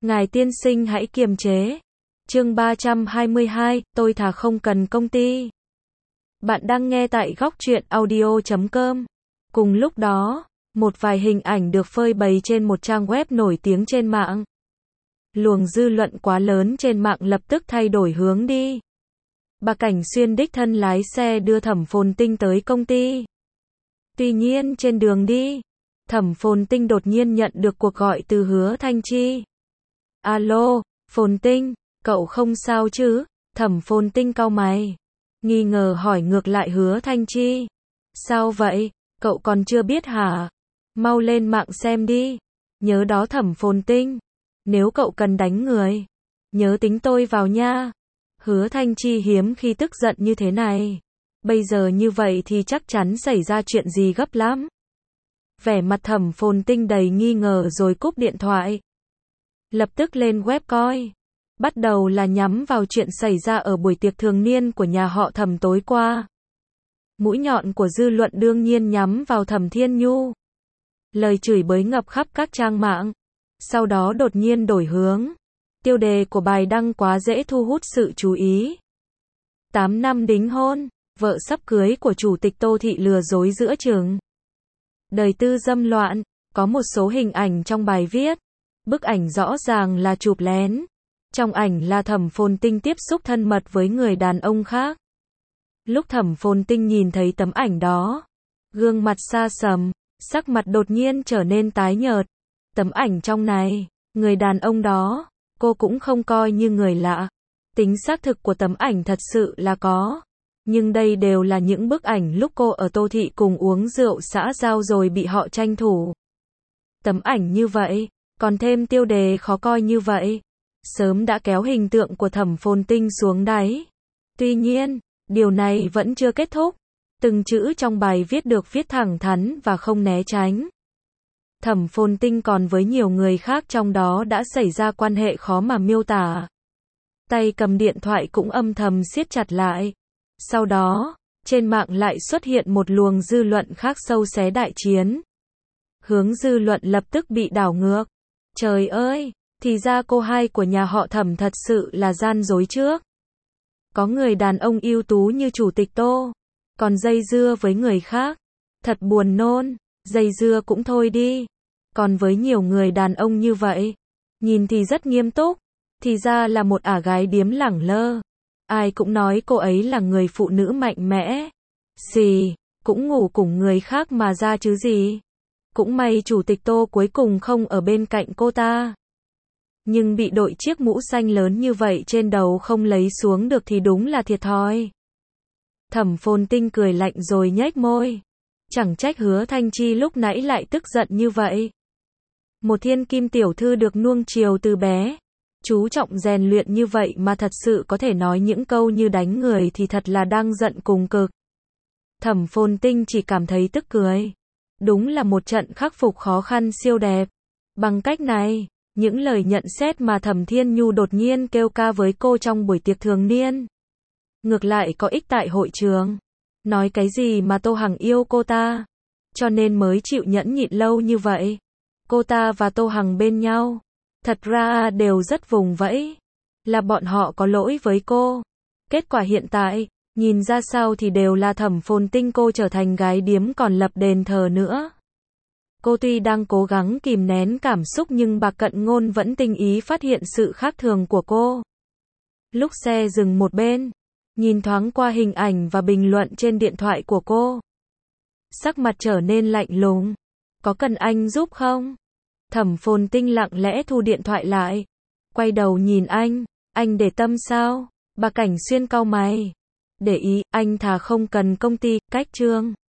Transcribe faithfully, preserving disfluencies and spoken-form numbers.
Ngài tiên sinh hãy kiềm chế. Chương ba trăm hai mươi hai, tôi thà không cần công ty. Bạn đang nghe tại góc truyện audio chấm com. Cùng lúc đó, một vài hình ảnh được phơi bày trên một trang web nổi tiếng trên mạng. Luồng dư luận quá lớn trên mạng lập tức thay đổi hướng đi. Bà Cảnh Xuyên đích thân lái xe đưa Thẩm Phồn Tinh tới công ty. Tuy nhiên trên đường đi, Thẩm Phồn Tinh đột nhiên nhận được cuộc gọi từ Hứa Thanh Chi. Alo, Phồn Tinh, cậu không sao chứ? Thẩm Phồn Tinh cau mày, nghi ngờ hỏi ngược lại Hứa Thanh Chi. Sao vậy, cậu còn chưa biết hả? Mau lên mạng xem đi. Nhớ đó Thẩm Phồn Tinh, nếu cậu cần đánh người, nhớ tính tôi vào nha. Hứa Thanh Chi hiếm khi tức giận như thế này. Bây giờ như vậy thì chắc chắn xảy ra chuyện gì gấp lắm. Vẻ mặt Thẩm Phồn Tinh đầy nghi ngờ rồi cúp điện thoại. Lập tức lên web coi. Bắt đầu là nhắm vào chuyện xảy ra ở buổi tiệc thường niên của nhà họ Thẩm tối qua. Mũi nhọn của dư luận đương nhiên nhắm vào Thẩm Thiên Nhu. Lời chửi bới ngập khắp các trang mạng. Sau đó đột nhiên đổi hướng. Tiêu đề của bài đăng quá dễ thu hút sự chú ý. tám năm đính hôn, vợ sắp cưới của Chủ tịch Tô Thị lừa dối giữa chừng. Đời tư dâm loạn, có một số hình ảnh trong bài viết. Bức ảnh rõ ràng là chụp lén. Trong ảnh là Thẩm Phồn Tinh tiếp xúc thân mật với người đàn ông khác. Lúc Thẩm Phồn Tinh nhìn thấy tấm ảnh đó, gương mặt xa sầm, sắc mặt đột nhiên trở nên tái nhợt. Tấm ảnh trong này, người đàn ông đó, cô cũng không coi như người lạ. Tính xác thực của tấm ảnh thật sự là có. Nhưng đây đều là những bức ảnh lúc cô ở Tô Thị cùng uống rượu xã giao rồi bị họ tranh thủ. Tấm ảnh như vậy, còn thêm tiêu đề khó coi như vậy, sớm đã kéo hình tượng của Thẩm Phồn Tinh xuống đáy. Tuy nhiên, điều này vẫn chưa kết thúc. Từng chữ trong bài viết được viết thẳng thắn và không né tránh. Thẩm Phồn Tinh còn với nhiều người khác trong đó đã xảy ra quan hệ khó mà miêu tả. Tay cầm điện thoại cũng âm thầm siết chặt lại. Sau đó, trên mạng lại xuất hiện một luồng dư luận khác sâu xé đại chiến. Hướng dư luận lập tức bị đảo ngược. Trời ơi, thì ra cô hai của nhà họ Thẩm thật sự là gian dối trước. Có người đàn ông ưu tú như Chủ tịch Tô, còn dây dưa với người khác. Thật buồn nôn, dây dưa cũng thôi đi. Còn với nhiều người đàn ông như vậy, nhìn thì rất nghiêm túc, thì ra là một ả gái điếm lẳng lơ. Ai cũng nói cô ấy là người phụ nữ mạnh mẽ. Xì, cũng ngủ cùng người khác mà ra chứ gì. Cũng may Chủ tịch Tô cuối cùng không ở bên cạnh cô ta. Nhưng bị đội chiếc mũ xanh lớn như vậy trên đầu không lấy xuống được thì đúng là thiệt thòi. Thẩm Phồn Tinh cười lạnh rồi nhếch môi. Chẳng trách Hứa Thanh Chi lúc nãy lại tức giận như vậy. Một thiên kim tiểu thư được nuông chiều từ bé, chú trọng rèn luyện như vậy mà thật sự có thể nói những câu như đánh người thì thật là đang giận cùng cực. Thẩm Phồn Tinh chỉ cảm thấy tức cười. Đúng là một trận khắc phục khó khăn siêu đẹp. Bằng cách này, những lời nhận xét mà Thẩm Thiên Nhu đột nhiên kêu ca với cô trong buổi tiệc thường niên, ngược lại có ích tại hội trường. Nói cái gì mà Tô Hằng yêu cô ta, cho nên mới chịu nhẫn nhịn lâu như vậy. Cô ta và Tô Hằng bên nhau, thật ra đều rất vùng vẫy. Là bọn họ có lỗi với cô. Kết quả hiện tại, nhìn ra sao thì đều là Thẩm Phồn Tinh cô trở thành gái điếm còn lập đền thờ nữa. Cô tuy đang cố gắng kìm nén cảm xúc nhưng Bạc Cận Ngôn vẫn tinh ý phát hiện sự khác thường của cô. Lúc xe dừng một bên, nhìn thoáng qua hình ảnh và bình luận trên điện thoại của cô, sắc mặt trở nên lạnh lùng. Có cần anh giúp không? Thẩm Phồn Tinh lặng lẽ thu điện thoại lại, quay đầu nhìn anh. Anh để tâm sao? Bà Cảnh Xuyên cau mày. Để ý, anh thà không cần công ty, cách chương.